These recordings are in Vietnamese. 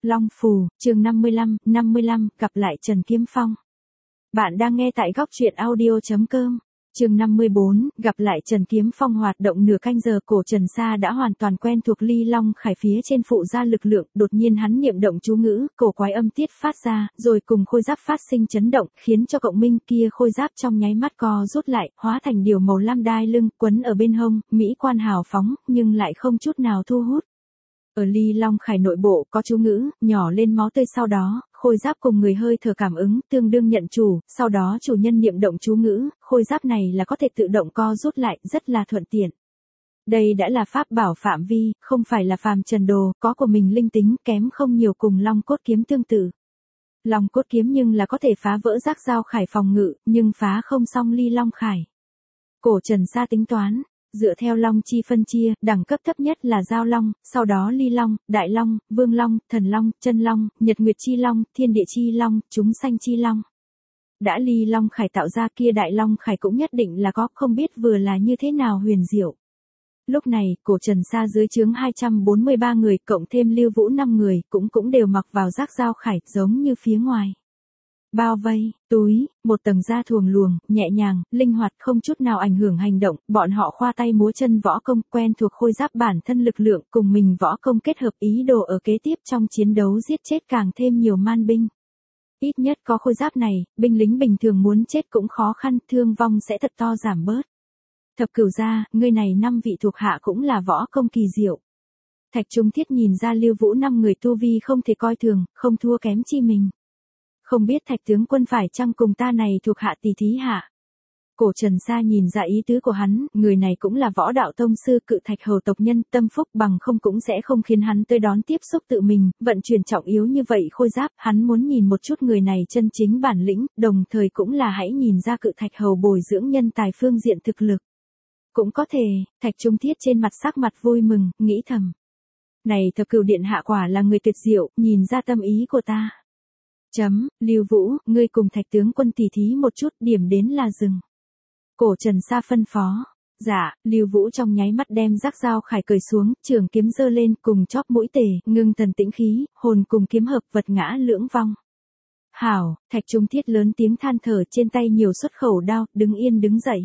Long Phù, chương 55, gặp lại Trần Kiếm Phong. Bạn đang nghe tại góc truyện audio.com. Chương 54, gặp lại Trần Kiếm Phong hoạt động nửa canh giờ, Cổ Trần Sa đã hoàn toàn quen thuộc Ly Long Khải phía trên phụ ra lực lượng, đột nhiên hắn niệm động chú ngữ, cổ quái âm tiết phát ra, rồi cùng khôi giáp phát sinh chấn động, khiến cho cộng minh kia khôi giáp trong nháy mắt co rút lại, hóa thành điều màu lam đai lưng, quấn ở bên hông, mỹ quan hào phóng, nhưng lại không chút nào thu hút. Ở Ly Long Khải nội bộ có chú ngữ, nhỏ lên máu tươi, sau đó, khôi giáp cùng người hơi thở cảm ứng, tương đương nhận chủ, sau đó chủ nhân niệm động chú ngữ, khôi giáp này là có thể tự động co rút lại, rất là thuận tiện. Đây đã là pháp bảo phạm vi, không phải là phàm trần đồ, có của mình linh tính, kém không nhiều cùng Long Cốt Kiếm tương tự. Long Cốt Kiếm nhưng là có thể phá vỡ giác dao Khải phòng ngự, nhưng phá không xong Ly Long Khải. Cổ Trần Sa tính toán. Dựa theo Long chi phân chia, đẳng cấp thấp nhất là Giao Long, sau đó Ly Long, Đại Long, Vương Long, Thần Long, Chân Long, Nhật Nguyệt chi Long, Thiên Địa chi Long, Chúng Sanh chi Long. Đã Ly Long Khải tạo ra kia Đại Long Khải cũng nhất định là có, không biết vừa là như thế nào huyền diệu. Lúc này, Cổ Trần Sa dưới trướng 243 người, cộng thêm Lưu Vũ 5 người, cũng đều mặc vào giác dao Khải, giống như phía ngoài. Bao vây, túi, một tầng da thuồng luồng, nhẹ nhàng, linh hoạt, không chút nào ảnh hưởng hành động, bọn họ khoa tay múa chân võ công, quen thuộc khôi giáp bản thân lực lượng, cùng mình võ công kết hợp, ý đồ ở kế tiếp trong chiến đấu giết chết càng thêm nhiều man binh. Ít nhất có khôi giáp này, binh lính bình thường muốn chết cũng khó khăn, thương vong sẽ thật to giảm bớt. Thập Cửu gia, ngươi này 5 vị thuộc hạ cũng là võ công kỳ diệu. Thạch Trung Thiết nhìn ra Lưu Vũ 5 người tu vi không thể coi thường, không thua kém chi mình. Không biết Thạch tướng quân phải chăng cùng ta này thuộc hạ tỷ thí hạ. Cổ Trần Sa nhìn ra ý tứ của hắn, người này cũng là võ đạo tông sư, Cự Thạch hầu tộc nhân, tâm phúc, bằng không cũng sẽ không khiến hắn tới đón tiếp xúc tự mình, vận chuyển trọng yếu như vậy khôi giáp, hắn muốn nhìn một chút người này chân chính bản lĩnh, đồng thời cũng là hãy nhìn ra Cự Thạch hầu bồi dưỡng nhân tài phương diện thực lực. Cũng có thể, Thạch Trung Thiết trên mặt sắc mặt vui mừng, nghĩ thầm. Này Thập Cửu điện hạ quả là người tuyệt diệu, nhìn ra tâm ý của ta. Lưu Vũ, ngươi cùng Thạch tướng quân tỉ thí một chút, điểm đến là dừng. Cổ Trần Sa phân phó. Dạ, Lưu Vũ trong nháy mắt đem giác dao Khải cởi xuống, trường kiếm giơ lên, cùng chóp mũi tề, ngưng thần tĩnh khí, hồn cùng kiếm hợp, vật ngã lưỡng vong. Hảo, Thạch Trung Thiết lớn tiếng than thở, trên tay nhiều xuất khẩu đao, đứng yên đứng dậy.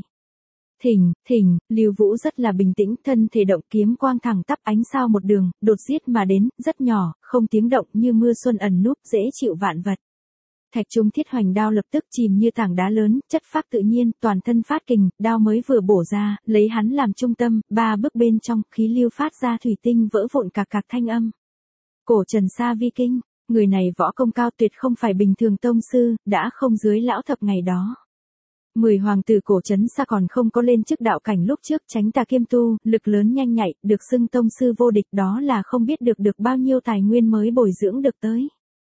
Thỉnh, Lưu Vũ rất là bình tĩnh, thân thể động, kiếm quang thẳng tắp, ánh sao một đường, đột giết mà đến, rất nhỏ, không tiếng động, như mưa xuân ẩn núp, dễ chịu vạn vật. Thạch Trung Thiết hoành đao lập tức chìm như tảng đá lớn, chất phác tự nhiên, toàn thân phát kình, đao mới vừa bổ ra, lấy hắn làm trung tâm, 3 bước bên trong, khí lưu phát ra thủy tinh vỡ vụn cạc thanh âm. Cổ Trần Sa vi kinh, người này võ công cao tuyệt, không phải bình thường tông sư, đã không dưới lão thập ngày đó. 10 hoàng tử Cổ Trấn Sa còn không có lên chức đạo cảnh lúc trước, tránh tà kiêm tu, lực lớn nhanh nhạy, được xưng tông sư vô địch, đó là không biết được bao nhiêu tài nguyên mới bồi dưỡng được tới.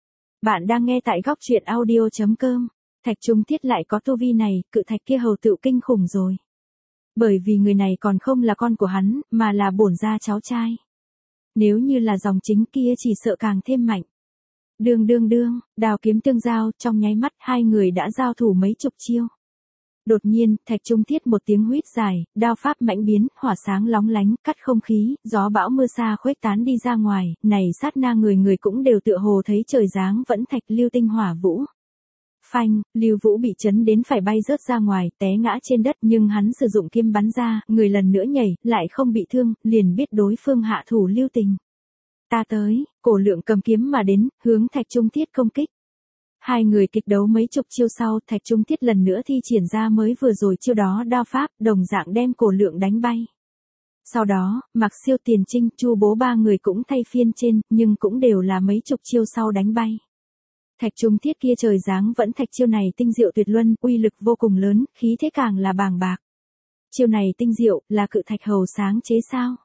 Bạn đang nghe tại góc truyện audio.com. Thạch Trung Thiết lại có tu vi này, Cự Thạch kia hầu tự kinh khủng rồi. Bởi vì người này còn không là con của hắn, mà là bổn gia cháu trai. Nếu như là dòng chính kia chỉ sợ càng thêm mạnh. Đương, đao kiếm tương giao, trong nháy mắt hai người đã giao thủ mấy chục chiêu. Đột nhiên, Thạch Trung Thiết một tiếng huýt dài, đao pháp mãnh biến, hỏa sáng lóng lánh, cắt không khí, gió bão mưa xa khuếch tán đi ra ngoài, này sát na người cũng đều tựa hồ thấy trời giáng vẫn thạch lưu tinh hỏa vũ. Phanh, Lưu Vũ bị chấn đến phải bay rớt ra ngoài, té ngã trên đất, nhưng hắn sử dụng kiếm bắn ra, người lần nữa nhảy, lại không bị thương, liền biết đối phương hạ thủ lưu tình. Ta tới, Cổ Lượng cầm kiếm mà đến, hướng Thạch Trung Thiết công kích. Hai người kịch đấu mấy chục chiêu sau, Thạch Trung Thiết lần nữa thi triển ra mới vừa rồi chiêu đó đao pháp, đồng dạng đem Cổ Lượng đánh bay. Sau đó, Mạc Siêu, Tiền Trinh, Chu Bố 3 người cũng thay phiên trên, nhưng cũng đều là mấy chục chiêu sau đánh bay. Thạch Trung Thiết kia trời giáng vẫn thạch chiêu này tinh diệu tuyệt luân, uy lực vô cùng lớn, khí thế càng là bàng bạc. Chiêu này tinh diệu, là Cự Thạch hầu sáng chế sao?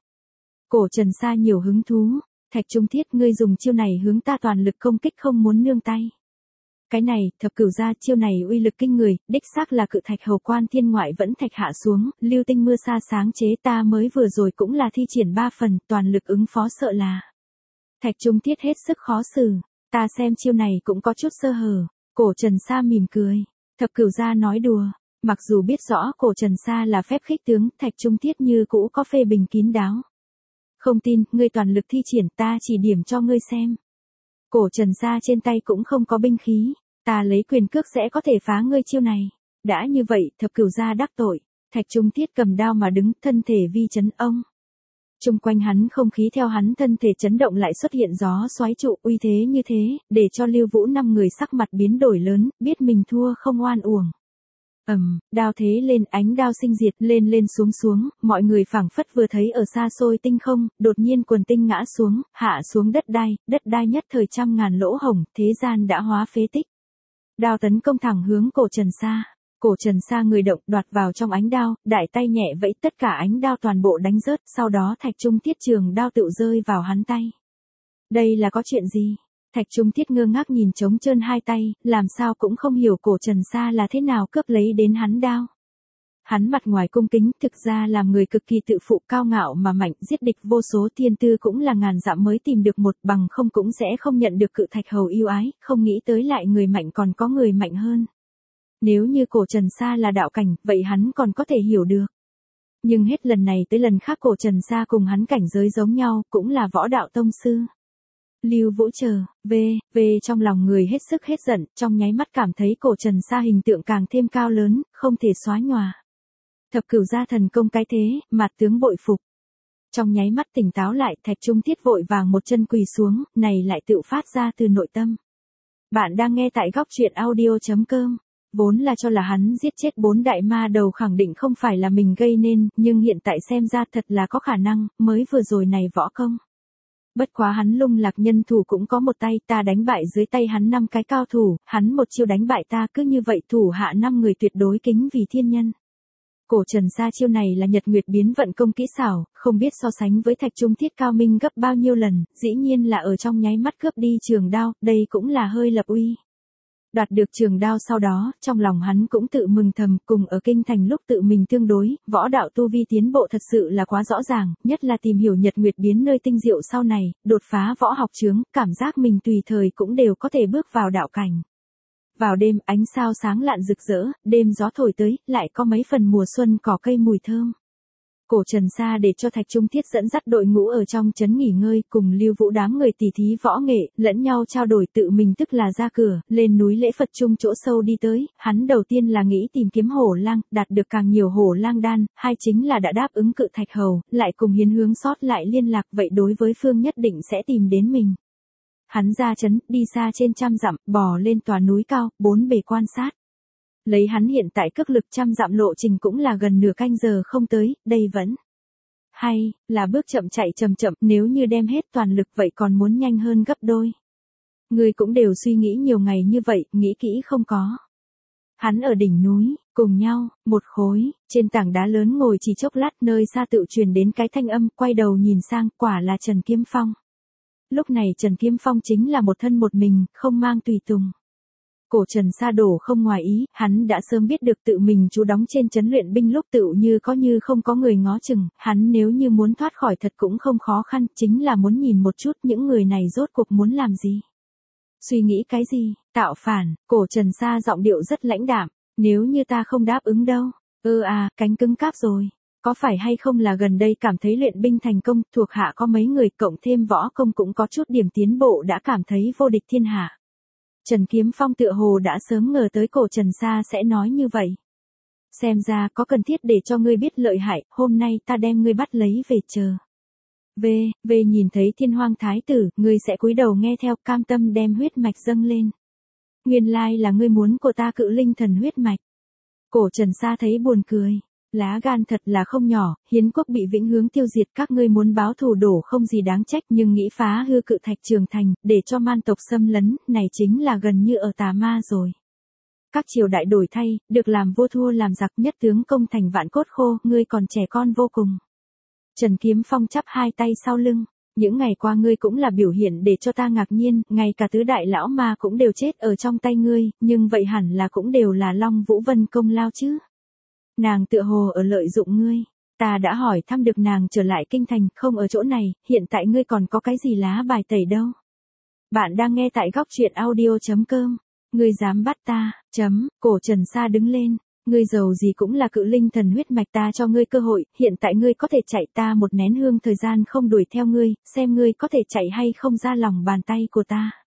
Cổ Trần Sa nhiều hứng thú. Thạch Trung Thiết, ngươi dùng chiêu này hướng ta toàn lực công kích, không muốn nương tay. Cái này, Thập Cửu gia, chiêu này uy lực kinh người, đích xác là Cự Thạch hầu quan thiên ngoại vẫn thạch hạ xuống, lưu tinh mưa sa sáng chế, ta mới vừa rồi cũng là thi triển 3 phần, toàn lực ứng phó sợ là. Thạch Trung Thiết hết sức khó xử, ta xem chiêu này cũng có chút sơ hở. Cổ Trần Sa mỉm cười. Thập Cửu gia nói đùa, mặc dù biết rõ Cổ Trần Sa là phép khích tướng, Thạch Trung Thiết như cũ có phê bình kín đáo. Không tin, ngươi toàn lực thi triển, ta chỉ điểm cho ngươi xem. Cổ Trần Sa trên tay cũng không có binh khí, ta lấy quyền cước sẽ có thể phá ngươi chiêu này. Đã như vậy, Thập Cửu gia đắc tội. Thạch Trung Thiết cầm đao mà đứng, thân thể vi chấn ông. Chung quanh hắn không khí theo hắn thân thể chấn động lại xuất hiện gió xoáy trụ uy thế như thế, để cho Lưu Vũ 5 người sắc mặt biến đổi lớn, biết mình thua không oan uổng. Đao thế lên, ánh đao sinh diệt, lên lên xuống xuống, mọi người phảng phất vừa thấy ở xa xôi tinh không, đột nhiên quần tinh ngã xuống, hạ xuống đất đai nhất thời trăm ngàn lỗ hổng, thế gian đã hóa phế tích. Đao tấn công thẳng hướng Cổ Trần Sa. Cổ Trần Sa người động đoạt vào trong ánh đao, đại tay nhẹ vẫy tất cả ánh đao toàn bộ đánh rớt, sau đó Thạch Trung Thiết trường đao tự rơi vào hắn tay. Đây là có chuyện gì? Thạch Trung Thiết ngơ ngác nhìn trống trơn hai tay, làm sao cũng không hiểu Cổ Trần Sa là thế nào cướp lấy đến hắn đao. Hắn mặt ngoài cung kính, thực ra làm người cực kỳ tự phụ cao ngạo mà mạnh, giết địch vô số thiên tư cũng là ngàn dặm mới tìm được một, bằng không cũng sẽ không nhận được Cự Thạch Hầu yêu ái, không nghĩ tới lại người mạnh còn có người mạnh hơn. Nếu như Cổ Trần Sa là đạo cảnh, vậy hắn còn có thể hiểu được. Nhưng hết lần này tới lần khác Cổ Trần Sa cùng hắn cảnh giới giống nhau, cũng là võ đạo tông sư. Lưu Vũ chờ, trong lòng người hết sức hết giận, trong nháy mắt cảm thấy Cổ Trần Sa hình tượng càng thêm cao lớn, không thể xóa nhòa. Thập Cửu gia thần công cái thế, mặt tướng bội phục. Trong nháy mắt tỉnh táo lại, Thạch Trung Thiết vội vàng một chân quỳ xuống, này lại tự phát ra từ nội tâm. Bạn đang nghe tại góc truyện audio.com. Vốn là cho là hắn giết chết 4 đại ma đầu khẳng định không phải là mình gây nên, nhưng hiện tại xem ra thật là có khả năng, mới vừa rồi này võ công. Bất quá hắn Lung Lạc nhân thủ cũng có một tay, ta đánh bại dưới tay hắn 5 cái cao thủ, hắn một chiêu đánh bại ta, cứ như vậy thủ hạ 5 người tuyệt đối kính vì thiên nhân. Cổ Trần Sa chiêu này là Nhật Nguyệt biến vận công kỹ xảo, không biết so sánh với Thạch Trung Thiết cao minh gấp bao nhiêu lần, dĩ nhiên là ở trong nháy mắt cướp đi trường đao, đây cũng là hơi lập uy. Đoạt được trường đao sau đó, trong lòng hắn cũng tự mừng thầm, cùng ở kinh thành lúc tự mình tương đối, võ đạo tu vi tiến bộ thật sự là quá rõ ràng, nhất là tìm hiểu Nhật Nguyệt biến nơi tinh diệu sau này, đột phá võ học chướng, cảm giác mình tùy thời cũng đều có thể bước vào đạo cảnh. Vào đêm, ánh sao sáng lạn rực rỡ, đêm gió thổi tới, lại có mấy phần mùa xuân cỏ cây mùi thơm. Cổ Trần Sa để cho Thạch Trung Thiết dẫn dắt đội ngũ ở trong trấn nghỉ ngơi, cùng Lưu Vũ đám người tỉ thí võ nghệ, lẫn nhau trao đổi, tự mình tức là ra cửa, lên núi lễ Phật chung chỗ sâu đi tới, hắn đầu tiên là nghĩ tìm kiếm hổ lang, đạt được càng nhiều hổ lang đan, hai chính là đã đáp ứng Cự Thạch Hầu, lại cùng Hiến Hướng sót lại liên lạc, vậy đối với phương nhất định sẽ tìm đến mình. Hắn ra trấn, đi xa trên trăm dặm, bò lên tòa núi cao, bốn bề quan sát. Lấy hắn hiện tại cước lực 100 dặm lộ trình cũng là gần nửa canh giờ không tới, đây vẫn hay là bước chậm chạy chậm chậm, nếu như đem hết toàn lực vậy còn muốn nhanh hơn gấp đôi. Người cũng đều suy nghĩ nhiều ngày như vậy, nghĩ kỹ không có. Hắn ở đỉnh núi, cùng nhau, một khối, trên tảng đá lớn ngồi chỉ chốc lát, nơi xa tự truyền đến cái thanh âm, quay đầu nhìn sang, quả là Trần Kiếm Phong. Lúc này Trần Kiếm Phong chính là một thân một mình, không mang tùy tùng. Cổ Trần Sa đổ không ngoài ý, hắn đã sớm biết được tự mình trú đóng trên trấn luyện binh lúc tự như không có người ngó chừng, hắn nếu như muốn thoát khỏi thật cũng không khó khăn, chính là muốn nhìn một chút những người này rốt cuộc muốn làm gì. Suy nghĩ cái gì, tạo phản, Cổ Trần Sa giọng điệu rất lãnh đạm, nếu như ta không đáp ứng đâu, cánh cứng cáp rồi. Có phải hay không là gần đây cảm thấy luyện binh thành công, thuộc hạ có mấy người cộng thêm võ công cũng có chút điểm tiến bộ đã cảm thấy vô địch thiên hạ. Trần Kiếm Phong tựa hồ đã sớm ngờ tới Cổ Trần Sa sẽ nói như vậy. Xem ra có cần thiết để cho ngươi biết lợi hại, hôm nay ta đem ngươi bắt lấy về chờ. Về nhìn thấy Thiên Hoang Thái tử, ngươi sẽ cúi đầu nghe theo, cam tâm đem huyết mạch dâng lên. Nguyên lai là ngươi muốn của ta Cự Linh thần huyết mạch. Cổ Trần Sa thấy buồn cười. Lá gan thật là không nhỏ, Hiến quốc bị Vĩnh Hướng tiêu diệt, các ngươi muốn báo thù đổ không gì đáng trách, nhưng nghĩ phá hư Cự Thạch Trường Thành, để cho man tộc xâm lấn, này chính là gần như ở tà ma rồi. Các triều đại đổi thay, được làm vua thua làm giặc, nhất tướng công thành vạn cốt khô, ngươi còn trẻ con vô cùng. Trần Kiếm Phong chắp hai tay sau lưng, những ngày qua ngươi cũng là biểu hiện để cho ta ngạc nhiên, ngay cả tứ đại lão ma cũng đều chết ở trong tay ngươi, nhưng vậy hẳn là cũng đều là Long Vũ Vân công lao chứ. Nàng tựa hồ ở lợi dụng ngươi, ta đã hỏi thăm được nàng trở lại kinh thành, không ở chỗ này, hiện tại ngươi còn có cái gì lá bài tẩy đâu. Bạn đang nghe tại góc truyện audio.com, ngươi dám bắt ta, Cổ Trần Sa đứng lên, ngươi giàu gì cũng là Cự Linh thần huyết mạch, ta cho ngươi cơ hội, hiện tại ngươi có thể chạy, ta một nén hương thời gian không đuổi theo ngươi, xem ngươi có thể chạy hay không ra lòng bàn tay của ta.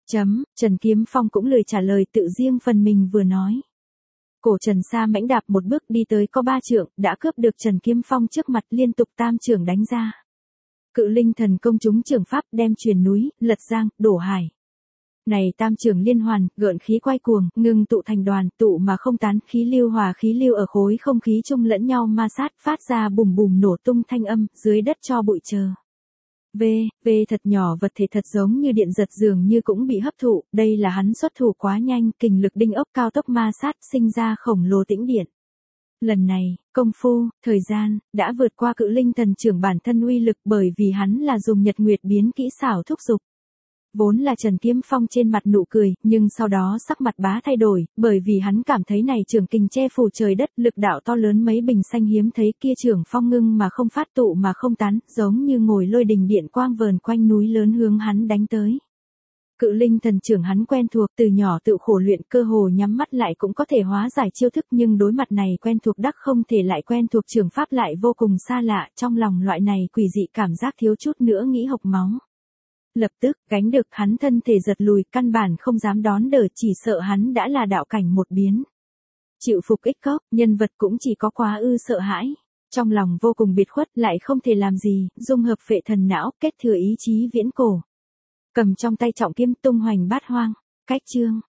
Trần Kiếm Phong cũng lười trả lời, tự riêng phần mình vừa nói. Cổ Trần Sa mãnh đạp một bước đi tới có 3 trượng, đã cướp được Trần Kiếm Phong trước mặt, liên tục tam trưởng đánh ra. Cự linh thần công chúng trưởng pháp đem truyền núi, lật giang, đổ hải. Này tam trưởng liên hoàn, gợn khí quay cuồng, ngưng tụ thành đoàn, tụ mà không tán, khí lưu hòa khí lưu ở khối không khí chung lẫn nhau ma sát, phát ra bùm bùm nổ tung thanh âm, dưới đất cho bụi chờ. Thật nhỏ vật thể thật giống như điện giật, dường như cũng bị hấp thụ, đây là hắn xuất thủ quá nhanh, kình lực đinh ốc cao tốc ma sát, sinh ra khổng lồ tĩnh điện. Lần này, công phu, thời gian, đã vượt qua cự linh thần trưởng bản thân uy lực, bởi vì hắn là dùng nhật nguyệt biến kỹ xảo thúc giục. Vốn là Trần Kiếm Phong trên mặt nụ cười, nhưng sau đó sắc mặt bá thay đổi, bởi vì hắn cảm thấy này trường kình che phủ trời đất, lực đạo to lớn mấy bình xanh hiếm thấy, kia trường phong ngưng mà không phát, tụ mà không tán, giống như ngồi lôi đình điện quang vờn quanh núi lớn hướng hắn đánh tới. Cự linh thần trưởng hắn quen thuộc, từ nhỏ tự khổ luyện, cơ hồ nhắm mắt lại cũng có thể hóa giải chiêu thức, nhưng đối mặt này quen thuộc đắc không thể lại quen thuộc trường pháp lại vô cùng xa lạ, trong lòng loại này quỷ dị cảm giác thiếu chút nữa nghĩ hộc máu. Lập tức, gánh được hắn thân thể giật lùi, căn bản không dám đón đỡ, chỉ sợ hắn đã là đạo cảnh một biến. Chịu phục ích cốc, nhân vật cũng chỉ có quá ư sợ hãi. Trong lòng vô cùng biệt khuất, lại không thể làm gì, dung hợp phệ thần não, kết thừa ý chí viễn cổ. Cầm trong tay trọng kiếm tung hoành bát hoang. Cách chương.